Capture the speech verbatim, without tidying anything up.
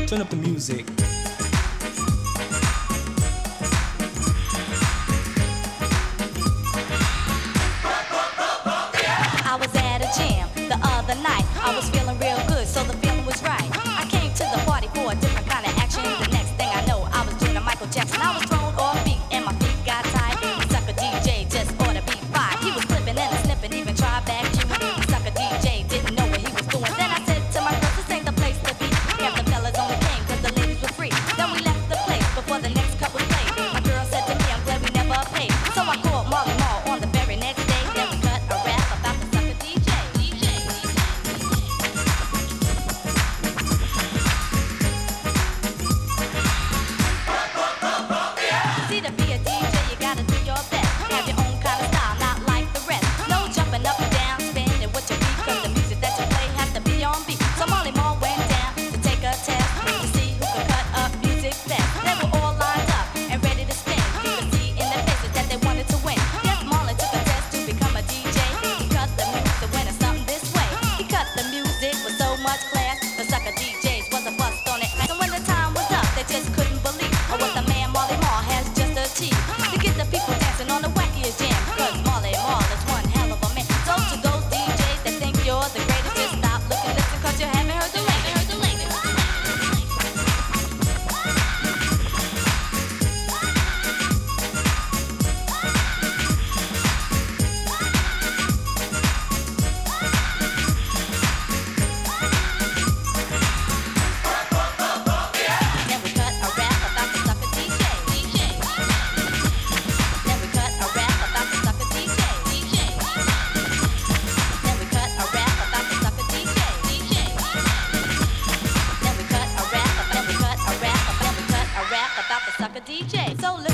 Turn up the music. I was at a jam the other night. I was feeling real good, so the feeling was right. I came to the party for a different kind of action. The next thing I know, I was doing a Michael Jackson. I was thrown off beat and my feet got tied. The sucker D J just ought to be fired. He was flipping and snipping, even tried back you. The sucker D J didn't know what he was doing. Then I said to my girls, this ain't the place to be. Half the fellas only came cause the ladies were free. Then we left the place before the next cut was played. My girl said to me, I'm glad we never paid. So I called Marley Marl on the very next day. Then we cut a rap about the sucker D J. See, to be a D J, you gotta do your best. Have your own kind of style, not like the rest. No jumping up and down, spinning with your feet, cause the music that you play has to be on beat. So Marley Marl went down to take a test to see who could cut up music best. They were all lined up and ready to spin. You could see in their faces that they wanted to win. Yes, Marley took a test to become a D J. He cut the music when it's something this way. He cut the music with so much class. The sucker D Js was a bust on it. So when the time was up, they just couldn't believe or what the man Marley Marl has just achieved. To get the people dancing on the wackiest jam. Cause Marley Marl is one hell of a man. So to those D Js that think you're the greatest, just stop, look and listen, cause you haven't heard the latest. Heard the latest. Then we cut a rap about the sucker D J. D J. Then we cut a rap about the sucker D J. D J. Then we cut a rap about the sucker D J. D J. Then we cut a rap, then we cut a rap, then we cut a rap about the sucker D J. So